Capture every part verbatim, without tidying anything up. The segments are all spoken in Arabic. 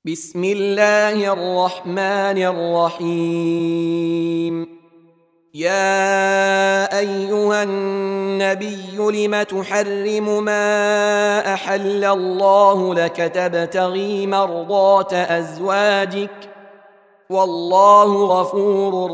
بسم الله الرحمن الرحيم. يا أيها النبي لم تحرم ما أحل الله لك تبتغي مرضات أزواجك والله غفور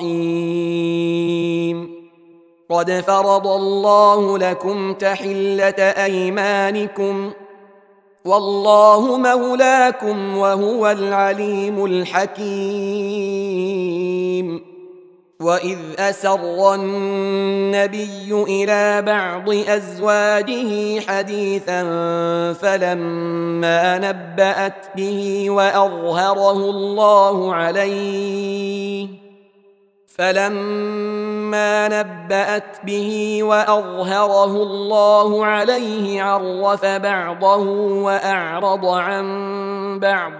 رحيم. قد فرض الله لكم تحلة أيمانكم والله مولاكم وهو العليم الحكيم. وإذ أسر النبي إلى بعض أزواجه حديثا فلما نبأت به وأظهره الله عليه فلما نبأت به وأظهره الله عليه عرف بعضه وأعرض عن بعض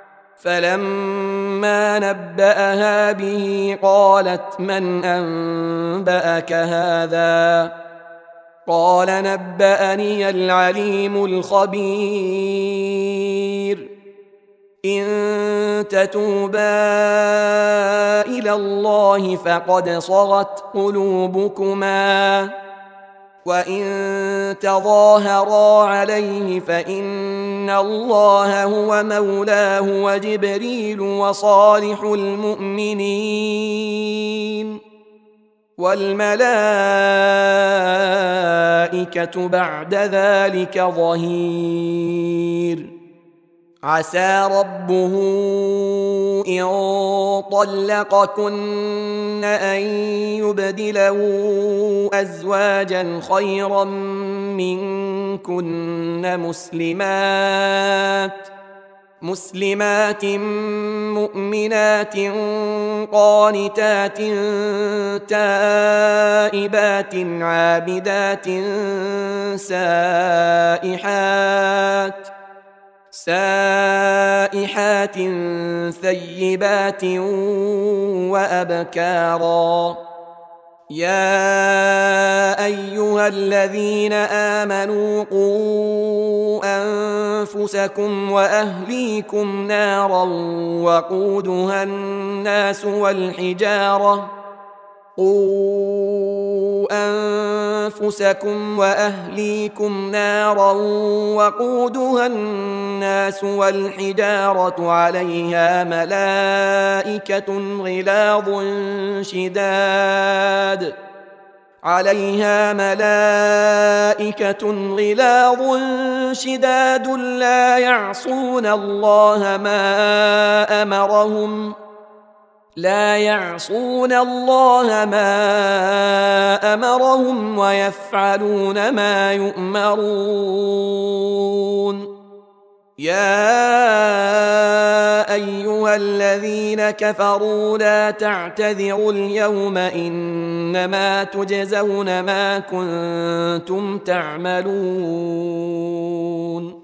فلما نبأها به قالت من أنبأك هذا قال نبأني العليم الخبير. إن تتوبا إلى الله فقد صغت قلوبكما وإن تظاهرا عليه فإن الله هو مولاه وجبريل وصالح المؤمنين والملائكة بعد ذلك ظهير. عسى ربه إن طلقكن أن يبدله أزواجا خيرا منكن مسلمات مسلمات مؤمنات قانتات تائبات عابدات سائحات سائحات ثيبات وأبكارا. يا أيها الذين آمنوا قوا أنفسكم وأهليكم نارا وقودها الناس والحجارة قوا أنفسكم وأهليكم نارا وقودها الناس والحجارة عليها ملائكة غلاظ شداد عليها ملائكة غلاظ شداد لا يعصون الله ما أمرهم لا يعصون الله ما أمرهم ويفعلون ما يؤمرون. يا أيها الذين كفروا لا تعتذروا اليوم إنما تجزون ما كنتم تعملون.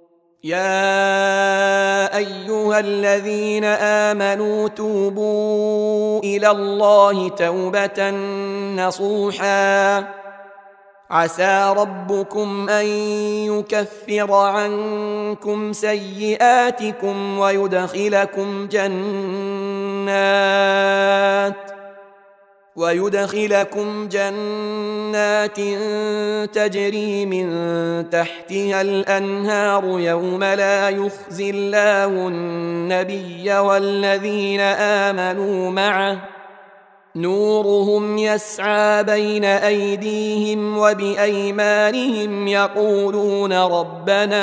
يا أيها الذين آمنوا توبوا إلى الله توبة نصوحا عسى ربكم أن يكفر عنكم سيئاتكم ويدخلكم جنات ويدخلكم جنات تجري من تحتها الأنهار يوم لا يخزي الله النبي والذين آمنوا معه نورهم يسعى بين أيديهم وبأيمانهم يقولون ربنا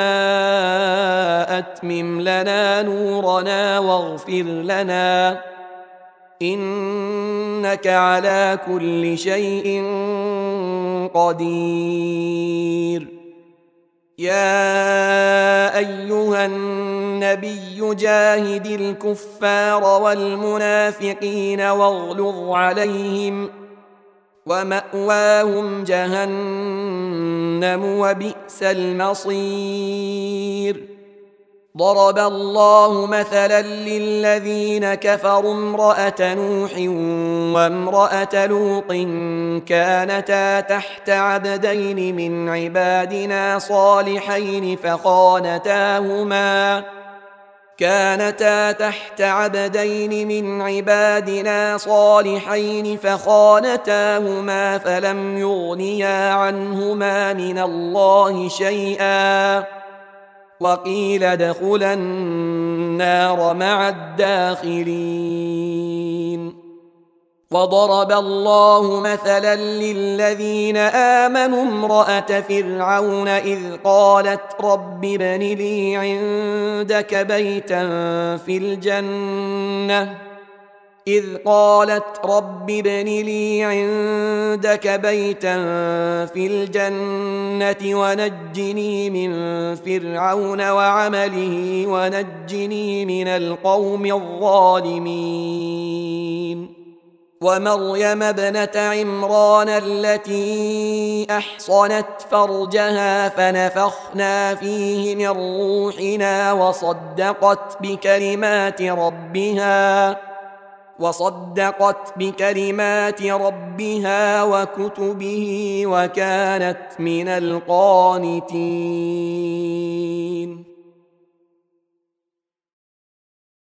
أتمم لنا نورنا واغفر لنا إنك على كل شيء قدير. يا أيها النبي جاهد الكفار والمنافقين واغلظ عليهم ومأواهم جهنم وبئس المصير. ضرب الله مثلا للذين كفروا امرأة نوح وامرأة لوط كانتا تحت عبدين من عبادنا صالحين فخانتاهما كانتا تحت عبدين من عبادنا صالحين فخانتاهما فلم يغنيا عنهما من الله شيئا وقيل ادخلا النار مع الداخلين. وضرب الله مثلا للذين آمنوا امرأة فرعون إذ قالت رب ابن لي عندك بيتا في الجنة إذ قالت رب ابن لي عندك بيتا في الجنة ونجني من فرعون وعمله ونجني من القوم الظالمين. ومريم ابنة عمران التي أحصنت فرجها فنفخنا فيه من روحنا وصدقت بكلمات ربها وصدقت بكلمات ربها وكتبه وكانت من القانتين.